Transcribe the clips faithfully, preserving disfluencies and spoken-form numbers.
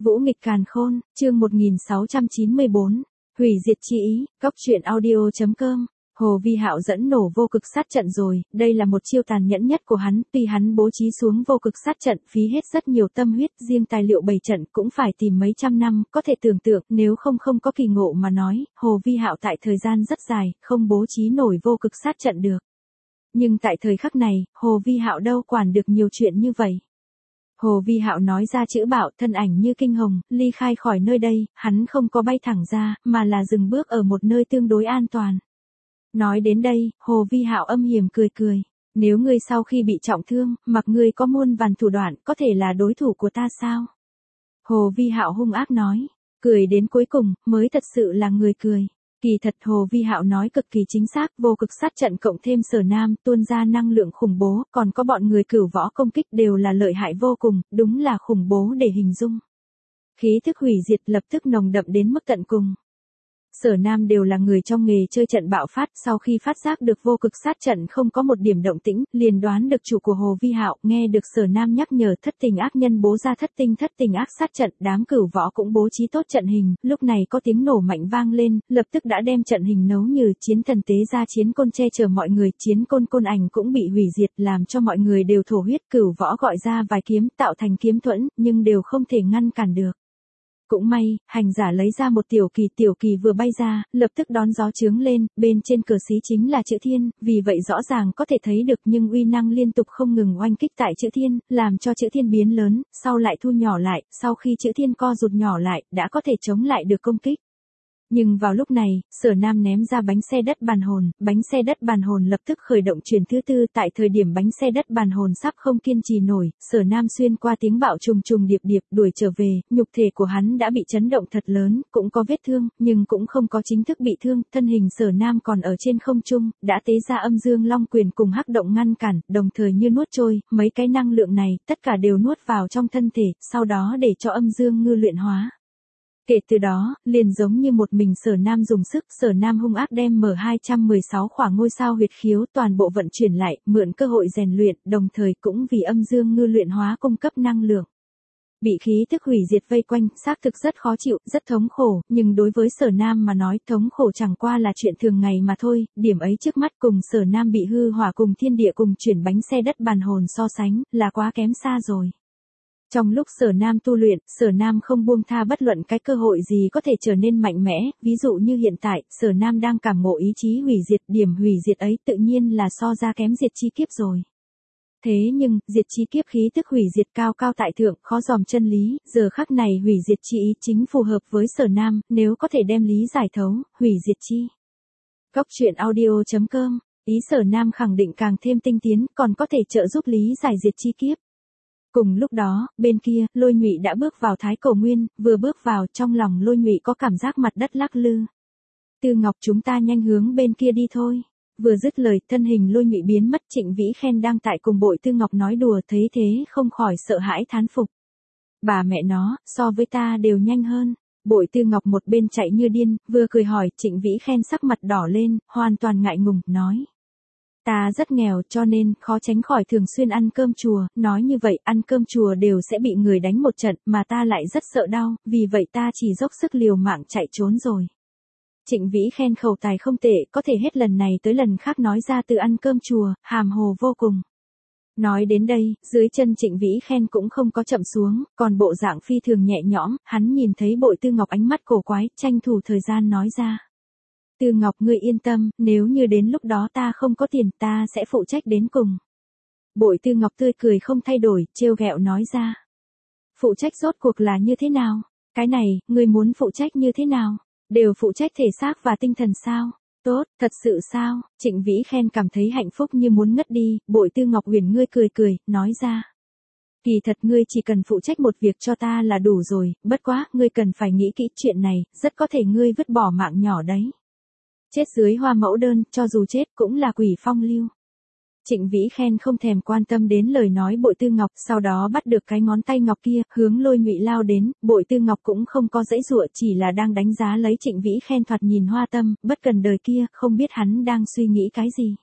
Vũ nghịch càn khôn, chương một nghìn sáu trăm chín mươi bốn, hủy diệt chi ý, góc truyện audio chấm com. Hồ Vi Hạo dẫn nổ vô cực sát trận rồi, đây là một chiêu tàn nhẫn nhất của hắn, tuy hắn bố trí xuống vô cực sát trận phí hết rất nhiều tâm huyết, riêng tài liệu bày trận cũng phải tìm mấy trăm năm, có thể tưởng tượng, nếu không không có kỳ ngộ mà nói, Hồ Vi Hạo tại thời gian rất dài, không bố trí nổi vô cực sát trận được. Nhưng tại thời khắc này, Hồ Vi Hạo đâu quản được nhiều chuyện như vậy. Hồ Vi Hạo nói ra chữ bạo, thân ảnh như kinh hồng, ly khai khỏi nơi đây, hắn không có bay thẳng ra, mà là dừng bước ở một nơi tương đối an toàn. Nói đến đây, Hồ Vi Hạo âm hiểm cười cười, nếu ngươi sau khi bị trọng thương, mặc ngươi có muôn vàn thủ đoạn, có thể là đối thủ của ta sao? Hồ Vi Hạo hung ác nói, cười đến cuối cùng, mới thật sự là người cười. Kỳ thật Hồ Vi Hạo nói cực kỳ chính xác, vô cực sát trận cộng thêm Sở Nam tuôn ra năng lượng khủng bố, còn có bọn người cửu võ công kích đều là lợi hại vô cùng, đúng là khủng bố để hình dung. Khí thức hủy diệt lập tức nồng đậm đến mức tận cùng. Sở Nam đều là người trong nghề chơi trận bạo phát, sau khi phát giác được vô cực sát trận không có một điểm động tĩnh, liền đoán được chủ của Hồ Vi Hạo, nghe được Sở Nam nhắc nhở thất tình ác nhân bố ra thất tinh thất tình ác sát trận, đám cửu võ cũng bố trí tốt trận hình, lúc này có tiếng nổ mạnh vang lên, lập tức đã đem trận hình nấu như chiến thần tế ra chiến côn che chở mọi người, chiến côn côn ảnh cũng bị hủy diệt, làm cho mọi người đều thổ huyết, cửu võ gọi ra vài kiếm tạo thành kiếm thuẫn, nhưng đều không thể ngăn cản được. Cũng may, hành giả lấy ra một tiểu kỳ, tiểu kỳ vừa bay ra, lập tức đón gió chướng lên, bên trên cờ xí chính là chữ thiên, vì vậy rõ ràng có thể thấy được nhưng uy năng liên tục không ngừng oanh kích tại chữ thiên, làm cho chữ thiên biến lớn, sau lại thu nhỏ lại, sau khi chữ thiên co rụt nhỏ lại, đã có thể chống lại được công kích. Nhưng vào lúc này, Sở Nam ném ra bánh xe đất bàn hồn, bánh xe đất bàn hồn lập tức khởi động truyền thứ tư, tại thời điểm bánh xe đất bàn hồn sắp không kiên trì nổi, Sở Nam xuyên qua tiếng bạo trùng trùng điệp điệp đuổi trở về, nhục thể của hắn đã bị chấn động thật lớn, cũng có vết thương, nhưng cũng không có chính thức bị thương, thân hình Sở Nam còn ở trên không trung, đã tế ra âm dương long quyền cùng hắc động ngăn cản, đồng thời như nuốt trôi, mấy cái năng lượng này, tất cả đều nuốt vào trong thân thể, sau đó để cho âm dương ngư luyện hóa. Kể từ đó, liền giống như một mình Sở Nam dùng sức, Sở Nam hung ác đem M hai trăm mười sáu khỏa ngôi sao huyệt khiếu toàn bộ vận chuyển lại, mượn cơ hội rèn luyện, đồng thời cũng vì âm dương ngư luyện hóa cung cấp năng lượng. Bị khí thức hủy diệt vây quanh, xác thực rất khó chịu, rất thống khổ, nhưng đối với Sở Nam mà nói, thống khổ chẳng qua là chuyện thường ngày mà thôi, điểm ấy trước mắt cùng Sở Nam bị hư hỏa cùng thiên địa cùng chuyển bánh xe đất bàn hồn so sánh, là quá kém xa rồi. Trong lúc Sở Nam tu luyện, Sở Nam không buông tha bất luận cái cơ hội gì có thể trở nên mạnh mẽ, ví dụ như hiện tại, Sở Nam đang cảm ngộ ý chí hủy diệt, điểm hủy diệt ấy tự nhiên là so ra kém diệt chi kiếp rồi. Thế nhưng, diệt chi kiếp khí tức hủy diệt cao cao tại thượng, khó dòm chân lý, giờ khắc này hủy diệt chi ý chính phù hợp với Sở Nam, nếu có thể đem lý giải thấu, hủy diệt chi. Góc truyện audio chấm com, ý Sở Nam khẳng định càng thêm tinh tiến, còn có thể trợ giúp lý giải diệt chi kiếp. Cùng lúc đó, bên kia, Lôi Nhụy đã bước vào Thái Cổ Nguyên, vừa bước vào, trong lòng Lôi Nhụy có cảm giác mặt đất lắc lư. Tư Ngọc chúng ta nhanh hướng bên kia đi thôi. Vừa dứt lời, thân hình Lôi Nhụy biến mất, Trịnh Vĩ Khen đang tại cùng Bội Tư Ngọc nói đùa, thấy thế không khỏi sợ hãi thán phục. Bà mẹ nó, so với ta đều nhanh hơn. Bội Tư Ngọc một bên chạy như điên, vừa cười hỏi, Trịnh Vĩ Khen sắc mặt đỏ lên, hoàn toàn ngại ngùng, nói. Ta rất nghèo cho nên khó tránh khỏi thường xuyên ăn cơm chùa, nói như vậy ăn cơm chùa đều sẽ bị người đánh một trận mà ta lại rất sợ đau, vì vậy ta chỉ dốc sức liều mạng chạy trốn rồi. Trịnh Vĩ Khen khẩu tài không tệ, có thể hết lần này tới lần khác nói ra từ ăn cơm chùa, hàm hồ vô cùng. Nói đến đây, dưới chân Trịnh Vĩ Khen cũng không có chậm xuống, còn bộ dạng phi thường nhẹ nhõm, hắn nhìn thấy Bội Tư Ngọc ánh mắt cổ quái, tranh thủ thời gian nói ra. Tư Ngọc ngươi yên tâm, nếu như đến lúc đó ta không có tiền ta sẽ phụ trách đến cùng. Bội Tư Ngọc tươi cười không thay đổi, trêu ghẹo nói ra. Phụ trách rốt cuộc là như thế nào? Cái này, ngươi muốn phụ trách như thế nào? Đều phụ trách thể xác và tinh thần sao? Tốt, thật sự sao? Trịnh Vĩ Khen cảm thấy hạnh phúc như muốn ngất đi, Bội Tư Ngọc huyền ngươi cười cười, nói ra. Kỳ thật ngươi chỉ cần phụ trách một việc cho ta là đủ rồi, bất quá, ngươi cần phải nghĩ kỹ chuyện này, rất có thể ngươi vứt bỏ mạng nhỏ đấy. Chết dưới hoa mẫu đơn, cho dù chết cũng là quỷ phong lưu. Trịnh Vĩ Khen không thèm quan tâm đến lời nói Bội Tư Ngọc, sau đó bắt được cái ngón tay ngọc kia, hướng Lôi Nhụy lao đến, Bội Tư Ngọc cũng không có dãy dụa, chỉ là đang đánh giá lấy Trịnh Vĩ Khen thoạt nhìn hoa tâm, bất cần đời kia, không biết hắn đang suy nghĩ cái gì.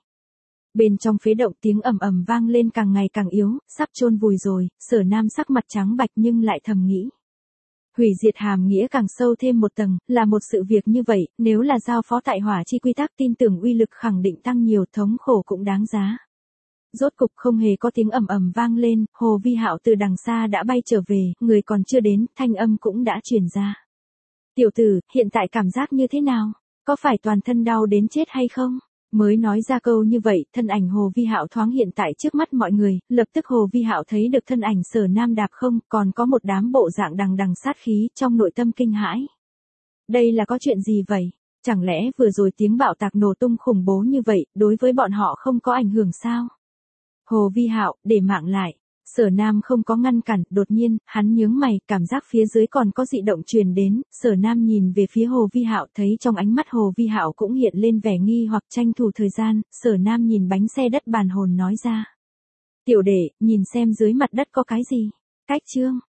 Bên trong phế động tiếng ầm ầm vang lên càng ngày càng yếu, sắp chôn vùi rồi, Sở Nam sắc mặt trắng bạch nhưng lại thầm nghĩ. Hủy diệt hàm nghĩa càng sâu thêm một tầng, là một sự việc như vậy, nếu là giao phó tại hỏa chi quy tắc tin tưởng uy lực khẳng định tăng nhiều, thống khổ cũng đáng giá. Rốt cục không hề có tiếng ầm ầm vang lên, Hồ Vi Hạo từ đằng xa đã bay trở về, người còn chưa đến, thanh âm cũng đã truyền ra. Tiểu tử, hiện tại cảm giác như thế nào? Có phải toàn thân đau đến chết hay không? Mới nói ra câu như vậy, thân ảnh Hồ Vi Hạo thoáng hiện tại trước mắt mọi người, lập tức Hồ Vi Hạo thấy được thân ảnh Sở Nam đạp không, còn có một đám bộ dạng đằng đằng sát khí, trong nội tâm kinh hãi. Đây là có chuyện gì vậy? Chẳng lẽ vừa rồi tiếng bạo tạc nổ tung khủng bố như vậy, đối với bọn họ không có ảnh hưởng sao? Hồ Vi Hạo, để mạng lại. Sở Nam không có ngăn cản, đột nhiên, hắn nhướng mày, cảm giác phía dưới còn có dị động truyền đến, Sở Nam nhìn về phía Hồ Vi Hạo, thấy trong ánh mắt Hồ Vi Hạo cũng hiện lên vẻ nghi hoặc tranh thủ thời gian, Sở Nam nhìn bánh xe đất bàn hồn nói ra. Tiểu đệ, nhìn xem dưới mặt đất có cái gì? Cách chương.